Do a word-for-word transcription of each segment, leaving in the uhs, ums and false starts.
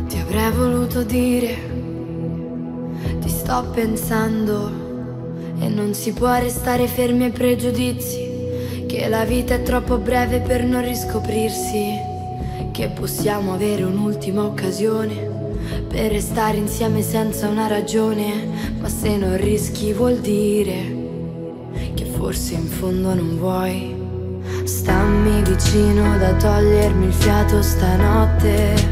Ti avrei voluto dire, ti sto pensando, e non si può restare fermi ai pregiudizi, che la vita è troppo breve per non riscoprirsi, che possiamo avere un'ultima occasione per restare insieme senza una ragione. Ma se non rischi vuol dire che forse in fondo non vuoi. Stammi vicino da togliermi il fiato stanotte.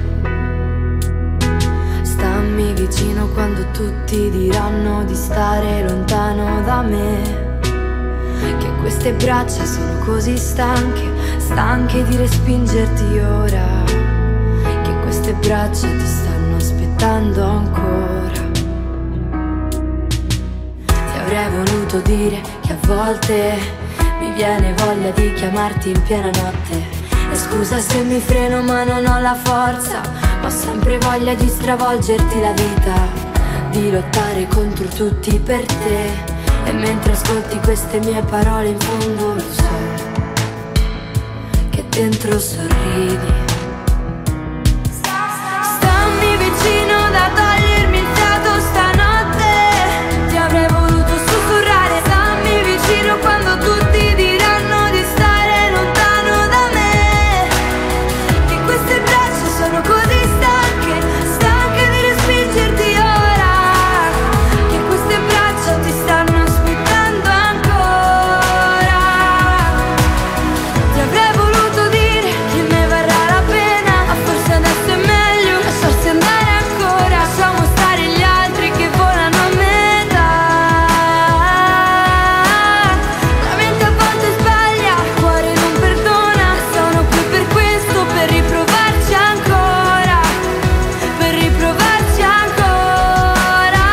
Stammi vicino quando tutti diranno di stare lontano da me. Che queste braccia sono così stanche, stanche di respingerti ora. Che queste braccia ti stanno aspettando ancora. Ti avrei voluto dire che a volte mi viene voglia di chiamarti in piena notte. E scusa se mi freno ma non ho la forza, ho sempre voglia di stravolgerti la vita, di lottare contro tutti per te. E mentre ascolti queste mie parole in fondo lo so che dentro sorridi. Stammi vicino da togliermi il fiato stanotte. Ti avrei voluto sussurrare. Stammi vicino quando tutti diranno di stare lontano da me. Che queste braccia sono così stanche, stanche di respingerti ora. Che queste braccia ti stanno aspettando ancora. Ti avrei voluto dire che ne varrà la pena, ma forse adesso è meglio lasciarsi andare ancora. Lasciamo stare gli altri che volano a metà. La mente a volte sbaglia, il cuore non perdona. Sono qui per questo, per riprovarci ancora, per riprovarci ancora.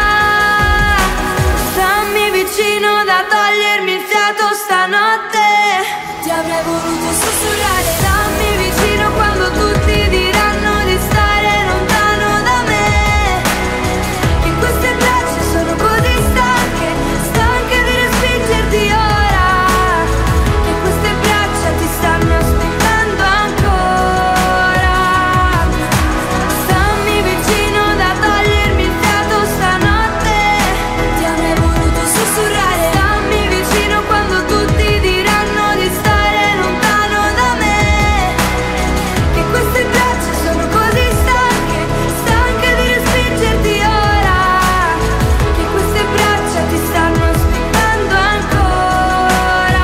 Stammi vicino da togliermi il fiato stanotte. Ti avrei voluto sussurrare. Stammi vicino quando tutti diranno di stare lontano da me. Che queste braccia sono così stanche, stanche di respingerti ora. Che queste braccia ti stanno aspettando ancora. Stammi vicino da togliermi il fiato stanotte. Ti avrei voluto sussurrare. Stammi vicino quando tutti diranno di stare lontano da me. Che queste braccia sono così stanche, stanche di respingerti ora. Che queste braccia ti stanno aspettando ancora.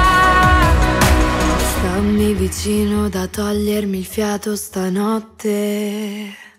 Stammi vicino da togliermi il fiato stanotte.